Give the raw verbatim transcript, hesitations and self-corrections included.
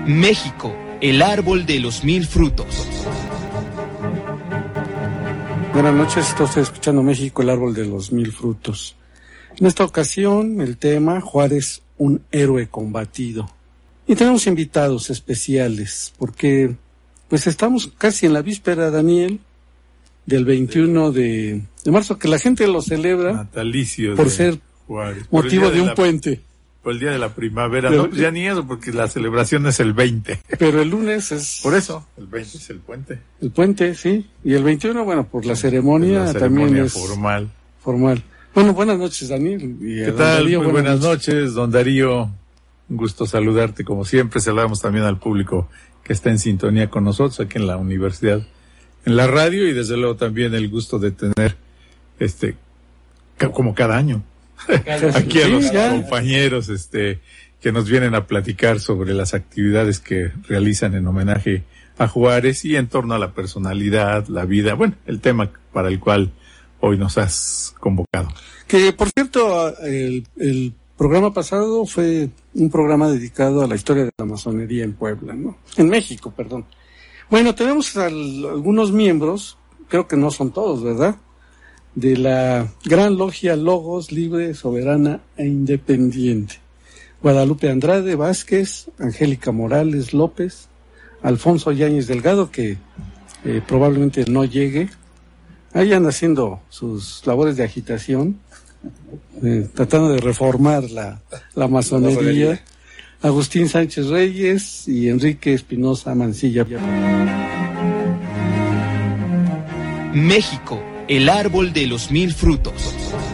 México, el árbol de los mil frutos. Buenas noches, estoy escuchando México, el árbol de los mil frutos. En esta ocasión, el tema, Juárez, un héroe combatido. Y tenemos invitados especiales, porque pues estamos casi en la víspera, Daniel, del veintiuno de, de marzo, que la gente lo celebra natalicio por de ser Juárez, motivo por de, de un la, puente. Por el día de la primavera, pero, no, ya ni eso, porque la celebración es el veinte. Pero el lunes es... Por eso, el veinte es el puente. El puente, sí, y el veintiuno, bueno, por la ceremonia, la ceremonia también es... formal. Formal. Bueno, buenas noches, Daniel. Y ¿Qué tal? Darío, Muy buenas, buenas noches. noches, don Darío. Un gusto saludarte, como siempre. Saludamos también al público que está en sintonía con nosotros aquí en la universidad, en la radio, y desde luego también el gusto de tener, este, como cada año, aquí a los sí, compañeros, este, que nos vienen a platicar sobre las actividades que realizan en homenaje a Juárez y en torno a la personalidad, la vida, bueno, el tema para el cual hoy nos has convocado. Que, por cierto, el, el programa pasado fue un programa dedicado a la historia de la masonería en Puebla, ¿no? En México, perdón. Bueno, tenemos al, algunos miembros, creo que no son todos, ¿verdad?, de la Gran Logia Logos, Libre, Soberana e Independiente. Guadalupe Andrade Vázquez, Angélica Morales López, Alfonso Yáñez Delgado, que eh, probablemente no llegue. Ahí anda haciendo sus labores de agitación, eh, tratando de reformar la, la masonería. Agustín Sánchez Reyes y Enrique Espinosa Mancilla. México, el árbol de los mil frutos.